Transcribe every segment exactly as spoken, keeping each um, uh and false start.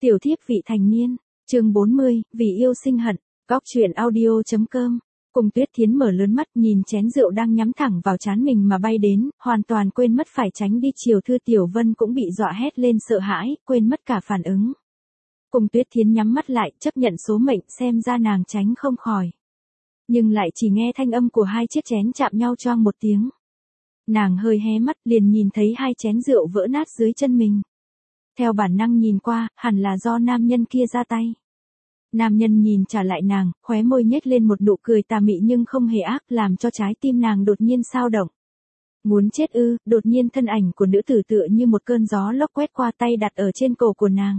Tiểu thiếp vị thành niên, chương bốn mươi, vì yêu sinh hận, góc truyện audio.com. Cùng Tuyết Thiến mở lớn mắt nhìn chén rượu đang nhắm thẳng vào trán mình mà bay đến, hoàn toàn quên mất phải tránh đi. Chiều Thư Tiểu Vân cũng bị dọa hét lên sợ hãi, quên mất cả phản ứng. Cùng Tuyết Thiến nhắm mắt lại, chấp nhận số mệnh, xem ra nàng tránh không khỏi. Nhưng lại chỉ nghe thanh âm của hai chiếc chén chạm nhau choang một tiếng. Nàng hơi hé mắt liền nhìn thấy hai chén rượu vỡ nát dưới chân mình. Theo bản năng nhìn qua, hẳn là do nam nhân kia ra tay. Nam nhân nhìn trả lại nàng, khóe môi nhếch lên một nụ cười tà mị nhưng không hề ác, làm cho trái tim nàng đột nhiên xao động. Muốn chết ư? Đột nhiên thân ảnh của nữ tử tựa như một cơn gió lốc quét qua, tay đặt ở trên cổ của nàng.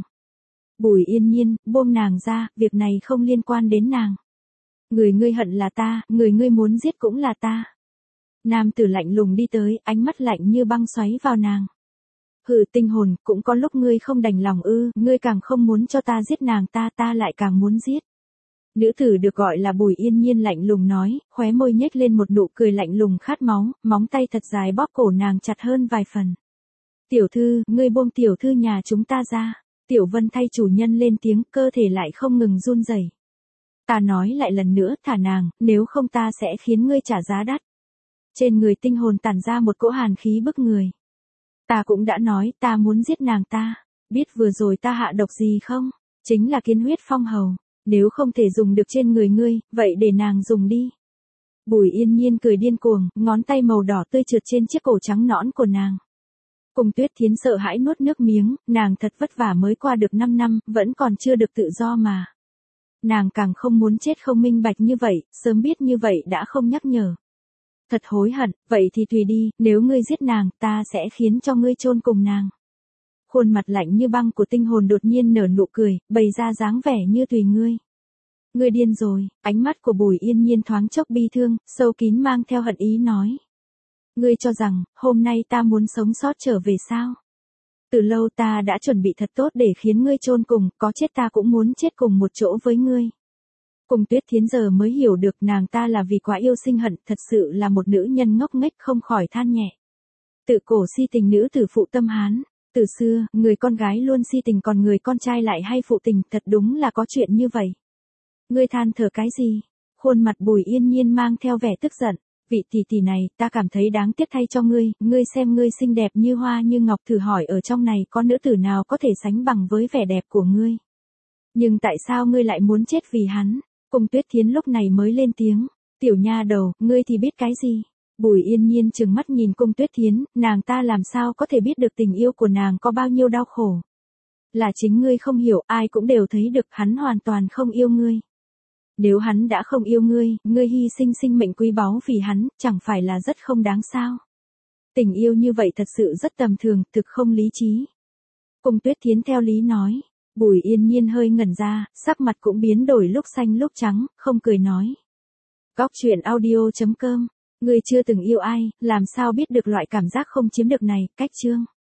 Bùi Yên Nhiên, buông nàng ra, việc này không liên quan đến nàng. Người ngươi hận là ta, người ngươi muốn giết cũng là ta. Nam tử lạnh lùng đi tới, ánh mắt lạnh như băng xoáy vào nàng. Hừ, tinh hồn, cũng có lúc ngươi không đành lòng ư? Ngươi càng không muốn cho ta giết nàng ta, ta lại càng muốn giết. Nữ tử được gọi là Bùi Yên Nhiên lạnh lùng nói, khóe môi nhếch lên một nụ cười lạnh lùng khát máu, móng tay thật dài bóp cổ nàng chặt hơn vài phần. Tiểu thư, ngươi buông tiểu thư nhà chúng ta ra. Tiểu Vân thay chủ nhân lên tiếng, cơ thể lại không ngừng run rẩy. Ta nói lại lần nữa, thả nàng, nếu không ta sẽ khiến ngươi trả giá đắt. Trên người tinh hồn tản ra một cỗ hàn khí bức người. Ta cũng đã nói, ta muốn giết nàng ta. Biết vừa rồi ta hạ độc gì không? Chính là kiến huyết phong hầu. Nếu không thể dùng được trên người ngươi, vậy để nàng dùng đi. Bùi Yên Nhiên cười điên cuồng, ngón tay màu đỏ tươi trượt trên chiếc cổ trắng nõn của nàng. Cùng Tuyết Thiến sợ hãi nuốt nước miếng, nàng thật vất vả mới qua được năm năm, vẫn còn chưa được tự do mà. Nàng càng không muốn chết không minh bạch như vậy, sớm biết như vậy đã không nhắc nhở. Thật hối hận, vậy thì tùy đi, nếu ngươi giết nàng, ta sẽ khiến cho ngươi chôn cùng nàng. Khuôn mặt lạnh như băng của tinh hồn đột nhiên nở nụ cười, bày ra dáng vẻ như tùy ngươi. Ngươi điên rồi, ánh mắt của Bùi Yên Nhiên thoáng chốc bi thương, sâu kín mang theo hận ý nói. Ngươi cho rằng, hôm nay ta muốn sống sót trở về sao? Từ lâu ta đã chuẩn bị thật tốt để khiến ngươi chôn cùng, có chết ta cũng muốn chết cùng một chỗ với ngươi. Cùng Tuyết Thiến giờ mới hiểu được nàng ta là vì quá yêu sinh hận, thật sự là một nữ nhân ngốc nghếch, không khỏi than nhẹ. Tự cổ si tình nữ tử phụ tâm Hán, từ xưa, người con gái luôn si tình còn người con trai lại hay phụ tình, thật đúng là có chuyện như vậy. Ngươi than thở cái gì? Khuôn mặt Bùi Yên Nhiên mang theo vẻ tức giận. Vị tỷ tỷ này, ta cảm thấy đáng tiếc thay cho ngươi, ngươi xem ngươi xinh đẹp như hoa như ngọc, thử hỏi ở trong này có nữ tử nào có thể sánh bằng với vẻ đẹp của ngươi. Nhưng tại sao ngươi lại muốn chết vì hắn? Cùng Tuyết Thiến lúc này mới lên tiếng, tiểu nha đầu, ngươi thì biết cái gì? Bùi Yên Nhiên trừng mắt nhìn Cung Tuyết Thiến, nàng ta làm sao có thể biết được tình yêu của nàng có bao nhiêu đau khổ. Là chính ngươi không hiểu, ai cũng đều thấy được hắn hoàn toàn không yêu ngươi. Nếu hắn đã không yêu ngươi, ngươi hy sinh sinh mệnh quý báu vì hắn, chẳng phải là rất không đáng sao? Tình yêu như vậy thật sự rất tầm thường, thực không lý trí. Cung Tuyết Thiến theo lý nói. Bùi Yên Nhiên hơi ngẩn ra, sắc mặt cũng biến đổi lúc xanh lúc trắng, không cười nói. Góc truyện audio.com. Ngươi chưa từng yêu ai, làm sao biết được loại cảm giác không chiếm được này? Cách chương.